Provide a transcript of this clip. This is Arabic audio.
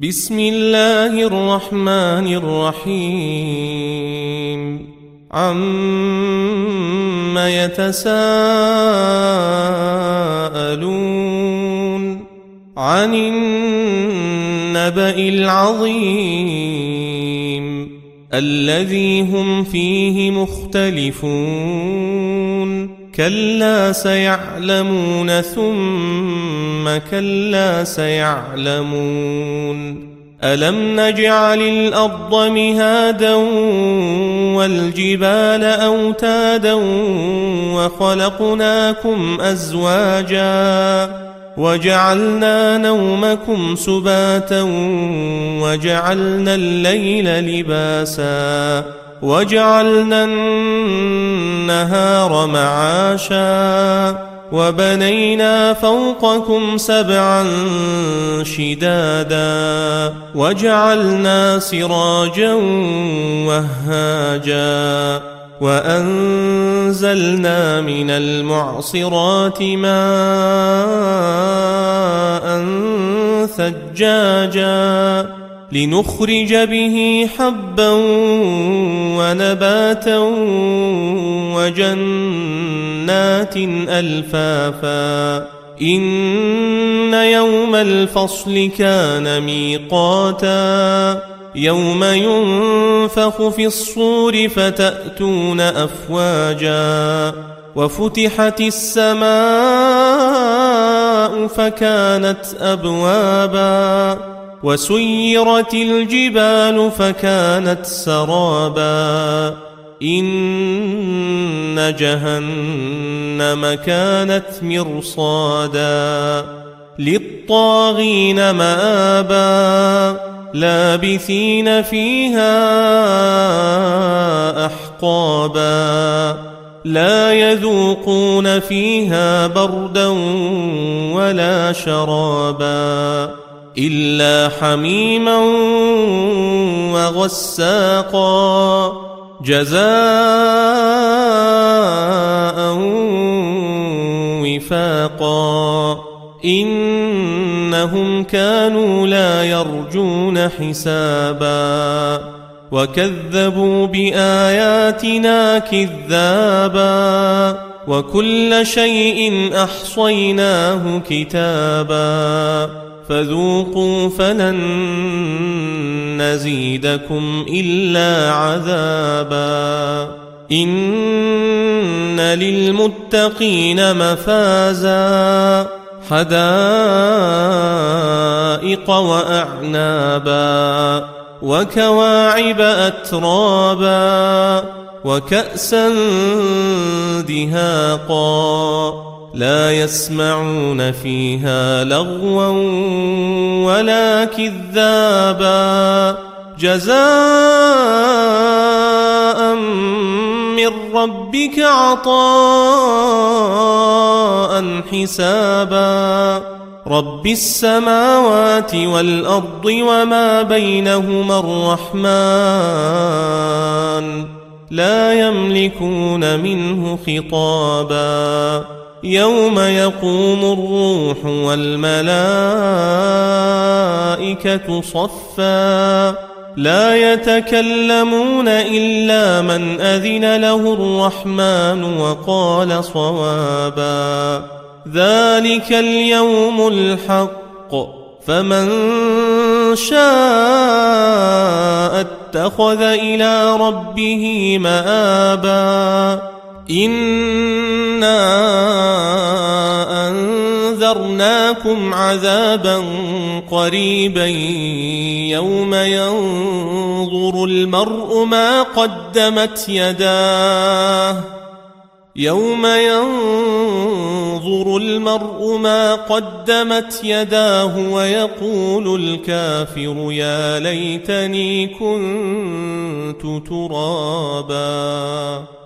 بسم الله الرحمن الرحيم عم يتساءلون عن النبأ العظيم الذي هم فيه مختلفون كلا سيعلمون ثم كلا سيعلمون ألم نجعل الأرض مهادا والجبال أوتادا وخلقناكم أزواجا وجعلنا نومكم سباتا وجعلنا الليل لباسا وجعلنا النهار معاشا وبنينا فوقكم سبعا شدادا وجعلنا سراجا وهاجا وأنزلنا من المعصرات ماء ثجاجا لنخرج به حبا ونباتا وجنات ألفافا إن يوم الفصل كان ميقاتا يوم ينفخ في الصور فتأتون أفواجا وفتحت السماء فكانت أبوابا وسيرت الجبال فكانت سرابا إن جهنم كانت مرصادا للطاغين مآبا لابثين فيها أحقابا لا يذوقون فيها بردا ولا شرابا إلا حميما وغساقا جزاء وفاقا إنهم كانوا لا يرجون حسابا وكذبوا بآياتنا كذابا وكل شيء أحصيناه كتابا فذوقوا فلن نزيدكم إلا عذابا إن للمتقين مفازا حدائق وأعنابا وكواعب أترابا وكأسا دهاقا لا يسمعون فيها لغوا ولا كذابا جزاء من ربك عطاء حسابا رب السماوات والأرض وما بينهما الرحمن لا يملكون منه خطابا يوم يقوم الروح والملائكة صفا لا يتكلمون إلا من أذن له الرحمن وقال صوابا ذلك اليوم الحق فمن شاء اتخذ إلى ربه مآبا إنا أنذرناكم عذابا قريبا يوم ينظر المرء ما قدمت يداه ويقول الكافر يا ليتني كنت ترابا.